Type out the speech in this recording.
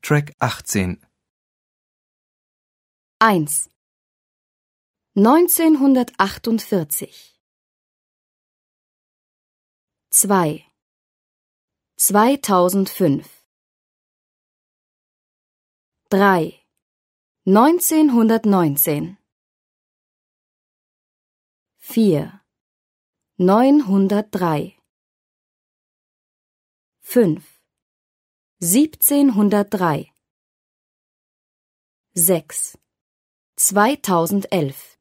Track 18. 1. 1948 2. 2005 3. 1919 4. 903 5. 1703 6. 2011